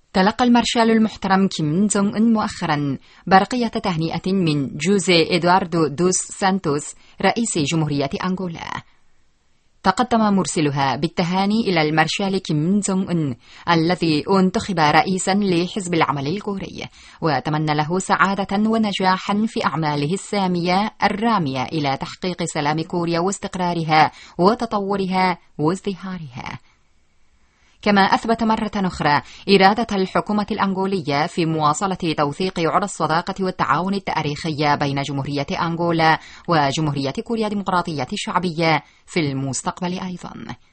تلقى المارشال المحترم كيم جونغ أن مؤخرا برقية تهنئة من جوزي إدواردو دوس سانتوس رئيس جمهورية أنغولا. تقدم مرسلها بالتهاني إلى المارشال كيم جونغ أن الذي انتخب رئيسا لحزب العمل الكوري، وتمنى له سعادة ونجاحا في أعماله السامية الرامية إلى تحقيق سلام كوريا واستقرارها وتطورها وازدهارها. كما أثبت مرة أخرى إرادة الحكومة الأنغولية في مواصلة توثيق عرى الصداقة والتعاون التاريخي بين جمهورية أنغولا وجمهورية كوريا الديمقراطية الشعبية في المستقبل أيضا.